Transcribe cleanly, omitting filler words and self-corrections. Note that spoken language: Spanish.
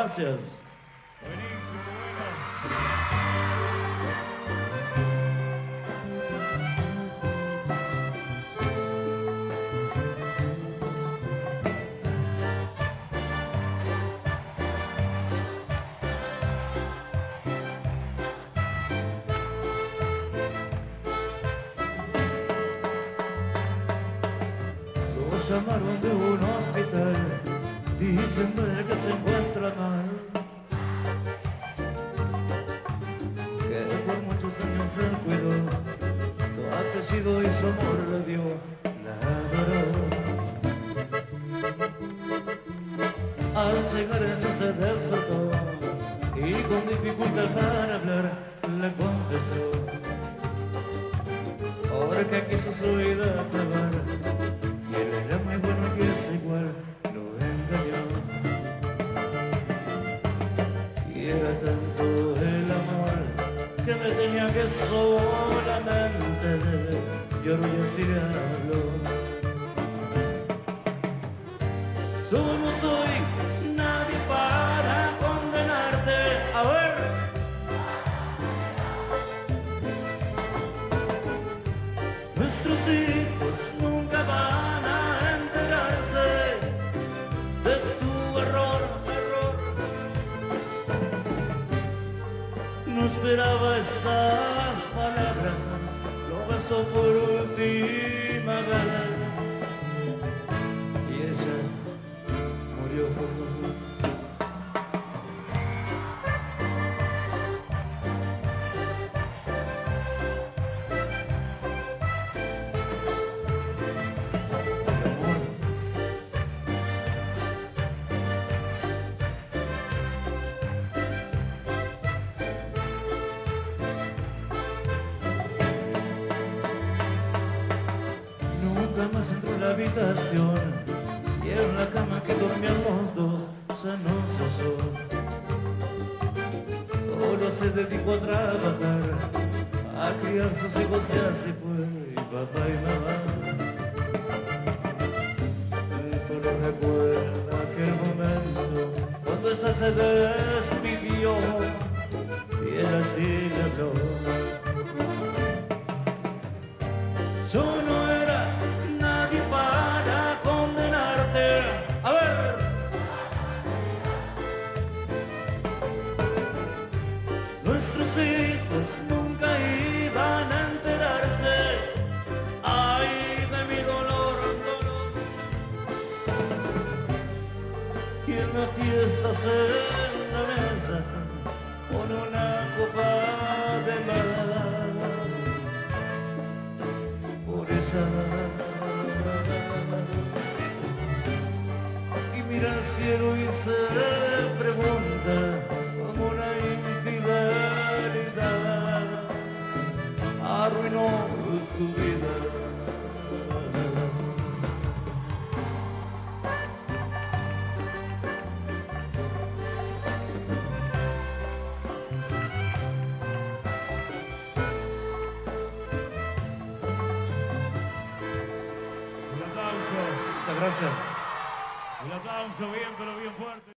Gracias. Buenísimo, bueno. Lo llamaron de un hospital diciéndole que se encuentra mal, que por muchos años se cuidó, su apellido y su amor le dio, la adoró. Al llegar ella se despertó y con dificultad para hablar le confesó, porque quiso su vida acabar. Y él era muy bueno que es igual, lo engañó. Y era tanto el amor que me tenía que solamente lloró y así le habló. Solo soy nadie para condenarte. A ver. Nuestros hijos nunca van a enterarse de tu error. No esperaba esas palabras, lo besó por última vez y ella murió por los dos. Nunca más entró en la habitación y en la cama que dormían los dos ya no se usó. Solo se dedicó a trabajar, a criar sus hijos y así fue, y papá y mamá. Solo recuerda aquel momento cuando ella se despidió y él así le habló. Yo no era nadie para condenarte. A ver. Nuestros hijos nunca iban a enterarse. Ay, de mi dolor, dolor. Y en la fiesta en la mesa con una copa de más. Y mira al cielo y se pregunta como una infidelidad arruinó su vida. Un aplauso. Muchas gracias. Un aplauso bien, pero bien fuerte.